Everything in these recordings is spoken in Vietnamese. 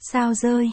Sao rơi,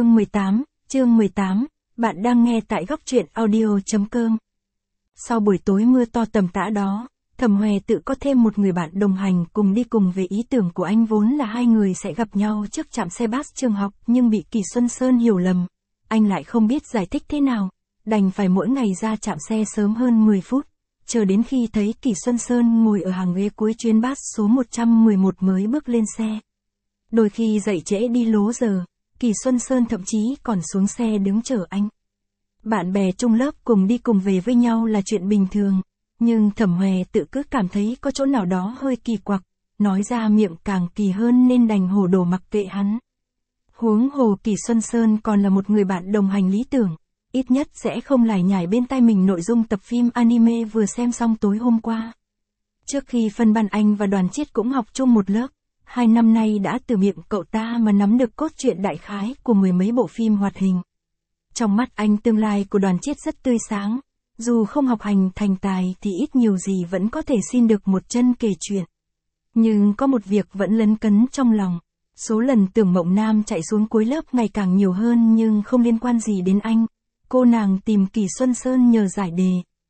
chương 18, bạn đang nghe tại góc truyện audio.com. Sau buổi tối mưa to tầm tã đó, Thẩm Hòe tự có thêm một người bạn đồng hành cùng đi cùng về ý tưởng của anh vốn là hai người sẽ gặp nhau trước trạm xe bus trường học nhưng bị Kỳ Xuân Sơn hiểu lầm. Anh lại không biết giải thích thế nào, đành phải mỗi ngày ra trạm xe sớm hơn 10 phút, chờ đến khi thấy Kỳ Xuân Sơn ngồi ở hàng ghế cuối chuyến bus số 111 mới bước lên xe. Đôi khi dậy trễ đi lố giờ, Kỳ Xuân Sơn thậm chí còn xuống xe đứng chờ anh. Bạn bè chung lớp cùng đi cùng về với nhau là chuyện bình thường, nhưng Thẩm Hòe tự cứ cảm thấy có chỗ nào đó hơi kỳ quặc, nói ra miệng càng kỳ hơn nên đành hồ đồ mặc kệ hắn. Huống hồ Kỳ Xuân Sơn còn là một người bạn đồng hành lý tưởng, ít nhất sẽ không lải nhải bên tai mình nội dung tập phim anime vừa xem xong tối hôm qua. Trước khi phân ban anh và Đoàn Chiết cũng học chung một lớp, 2 năm nay đã từ miệng cậu ta mà nắm được cốt truyện đại khái của mười mấy bộ phim hoạt hình. Trong mắt anh tương lai của Đoàn Chiết rất tươi sáng, dù không học hành thành tài thì ít nhiều gì vẫn có thể xin được một chân kể chuyện. Nhưng có một việc vẫn lấn cấn trong lòng, số lần Tưởng Mộng Nam chạy xuống cuối lớp ngày càng nhiều hơn nhưng không liên quan gì đến anh. Cô nàng tìm Kỳ Xuân Sơn nhờ giải đề.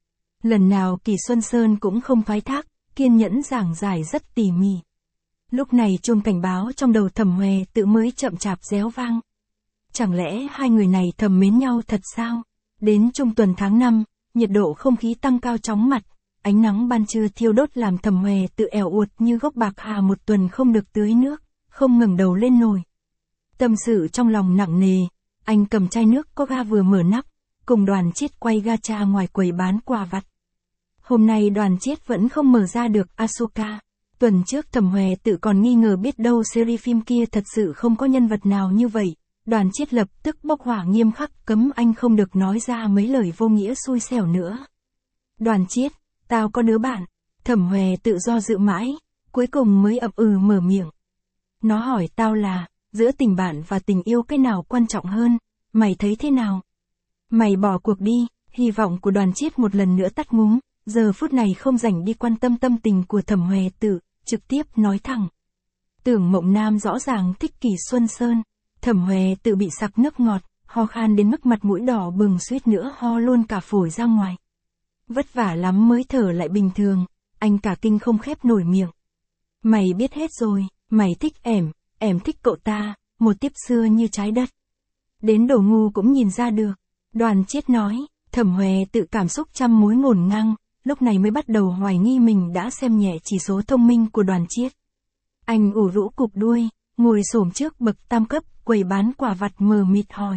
Lần nào Kỳ Xuân Sơn cũng không thoái thác, kiên nhẫn giảng giải rất tỉ mỉ. Lúc này chuông cảnh báo trong đầu Thẩm Hòe tự mới chậm chạp réo vang. Chẳng lẽ hai người này thầm mến nhau thật sao? Đến trung tuần tháng 5, nhiệt độ không khí tăng cao chóng mặt, ánh nắng ban trưa thiêu đốt làm Thẩm Hòe tự ẻo uột như gốc bạc hà một tuần không được tưới nước, không ngẩng đầu lên nổi. Tâm sự trong lòng nặng nề, anh cầm chai nước có ga vừa mở nắp, cùng Đoàn Chiết quay gacha ngoài quầy bán quà vặt. Hôm nay Đoàn Chiết vẫn không mở ra được Asuka. Tuần trước Thẩm Hòe tự còn nghi ngờ biết đâu series phim kia thật sự không có nhân vật nào như vậy. Đoàn Chiết lập tức bốc hỏa nghiêm khắc cấm anh không được nói ra mấy lời vô nghĩa xui xẻo nữa. Đoàn Chiết, tao có đứa bạn. Thẩm Hòe tự do dự mãi, cuối cùng mới ậm mở miệng. Nó hỏi tao là, giữa tình bạn và tình yêu cái nào quan trọng hơn, mày thấy thế nào? Mày bỏ cuộc đi, hy vọng của Đoàn Chiết một lần nữa tắt ngúm, giờ phút này không rảnh đi quan tâm tâm tình của Thẩm Hòe tự, trực tiếp nói thẳng. Tưởng Mộng Nam rõ ràng thích Kỳ Xuân Sơn, Thẩm Hòe tự bị sặc nước ngọt, ho khan đến mức mặt mũi đỏ bừng suýt nữa ho luôn cả phổi ra ngoài. Vất vả lắm mới thở lại bình thường, anh cả kinh không khép nổi miệng. Mày biết hết rồi, mày thích em thích cậu ta, một tiếp xưa như trái đất. Đến đồ ngu cũng nhìn ra được, Đoàn Chiết nói. Thẩm Hòe tự cảm xúc trăm mối ngổn ngang, lúc này mới bắt đầu hoài nghi mình đã xem nhẹ chỉ số thông minh của Đoàn Chiết. Anh ủ rũ cụp đuôi, ngồi xổm trước bậc tam cấp, quầy bán quà vặt mờ mịt hỏi.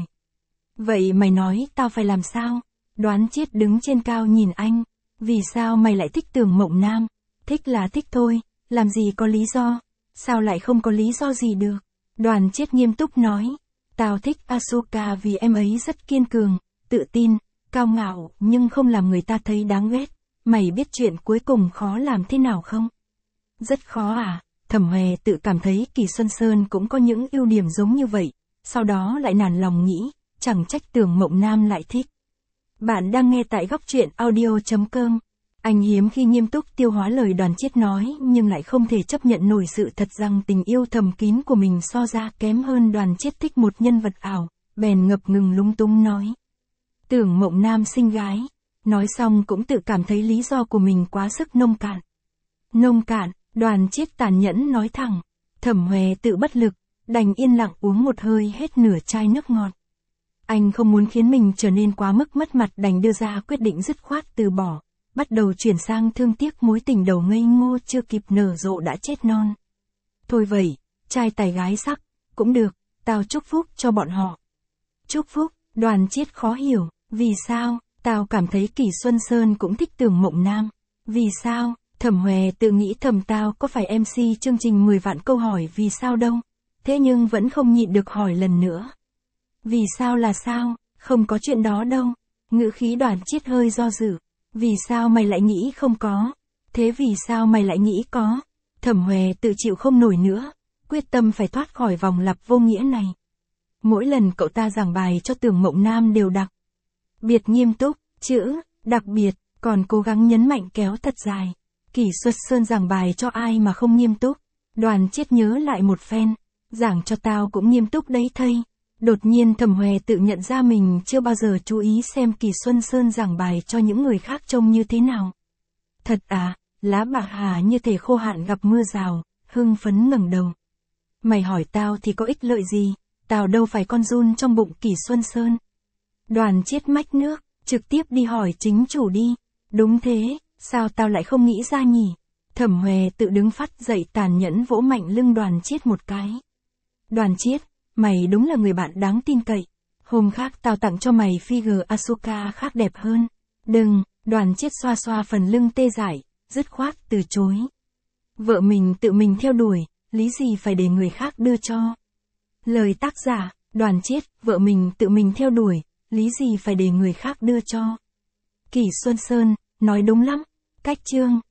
Vậy mày nói tao phải làm sao? Đoàn Chiết đứng trên cao nhìn anh. Vì sao mày lại thích Tưởng Mộng Nam? Thích là thích thôi, làm gì có lý do? Sao lại không có lý do gì được? Đoàn Chiết nghiêm túc nói. Tao thích Asuka vì em ấy rất kiên cường, tự tin, cao ngạo nhưng không làm người ta thấy đáng ghét. Mày biết chuyện cuối cùng khó làm thế nào không? Rất khó à? Thẩm Hòe tự cảm thấy Kỳ Xuân Sơn cũng có những ưu điểm giống như vậy, sau đó lại nản lòng nghĩ, chẳng trách Tưởng Mộng Nam lại thích. Bạn đang nghe tại góc truyện audio.com. Anh hiếm khi nghiêm túc tiêu hóa lời Đoàn Chiết nói nhưng lại không thể chấp nhận nổi sự thật rằng tình yêu thầm kín của mình so ra kém hơn. Đoàn Chiết thích một nhân vật ảo, bèn ngập ngừng lung tung nói. Tưởng Mộng Nam xinh gái. Nói xong cũng tự cảm thấy lý do của mình quá sức nông cạn. Nông cạn, Đoàn Chiết tàn nhẫn nói thẳng. Thẩm Hòe tự bất lực, đành yên lặng uống một hơi hết nửa chai nước ngọt. Anh không muốn khiến mình trở nên quá mức mất mặt đành đưa ra quyết định dứt khoát từ bỏ, bắt đầu chuyển sang thương tiếc mối tình đầu ngây ngô chưa kịp nở rộ đã chết non. Thôi vậy, trai tài gái sắc, cũng được, tao chúc phúc cho bọn họ. Chúc phúc, Đoàn Chiết khó hiểu, vì sao? Tao cảm thấy Kỳ Xuân Sơn cũng thích Tưởng Mộng Nam. Vì sao? Thẩm Hòe tự nghĩ thầm tao có phải MC chương trình 10 vạn câu hỏi vì sao đâu. Thế nhưng vẫn không nhịn được hỏi lần nữa. Vì sao là sao? Không có chuyện đó đâu. Ngữ khí Đoàn Chiết hơi do dự. Vì sao mày lại nghĩ không có? Thế vì sao mày lại nghĩ có? Thẩm Hòe tự chịu không nổi nữa. Quyết tâm phải thoát khỏi vòng lặp vô nghĩa này. Mỗi lần cậu ta giảng bài cho Tưởng Mộng Nam đều đặc biệt nghiêm túc, chữ đặc biệt, còn cố gắng nhấn mạnh kéo thật dài. Kỳ Xuân Sơn giảng bài cho ai mà không nghiêm túc? Đoàn Chiết nhớ lại một phen, Giảng cho tao cũng nghiêm túc đấy thầy. Đột nhiên Thẩm Hòe tự nhận ra mình chưa bao giờ chú ý xem Kỳ Xuân Sơn giảng bài cho những người khác trông như thế nào. Thật à, lá bạc hà như thể khô hạn gặp mưa rào, hưng phấn ngẩng đầu. Mày hỏi tao thì có ích lợi gì, tao đâu phải con giun trong bụng Kỳ Xuân Sơn. Đoàn Chiết mách nước, trực tiếp đi hỏi chính chủ đi. Đúng thế, sao tao lại không nghĩ ra nhỉ? Thẩm Hòe tự đứng phắt dậy tàn nhẫn vỗ mạnh lưng Đoàn Chiết một cái. Đoàn Chiết, mày đúng là người bạn đáng tin cậy. Hôm khác tao tặng cho mày figure Asuka khác đẹp hơn. Đừng, Đoàn Chiết xoa xoa phần lưng tê dại, dứt khoát từ chối. Vợ mình tự mình theo đuổi, lý gì phải để người khác đưa cho. Lời tác giả, Đoàn Chiết, vợ mình tự mình theo đuổi, lý gì phải để người khác đưa cho. Kỳ Xuân Sơn, nói đúng lắm. Cách chương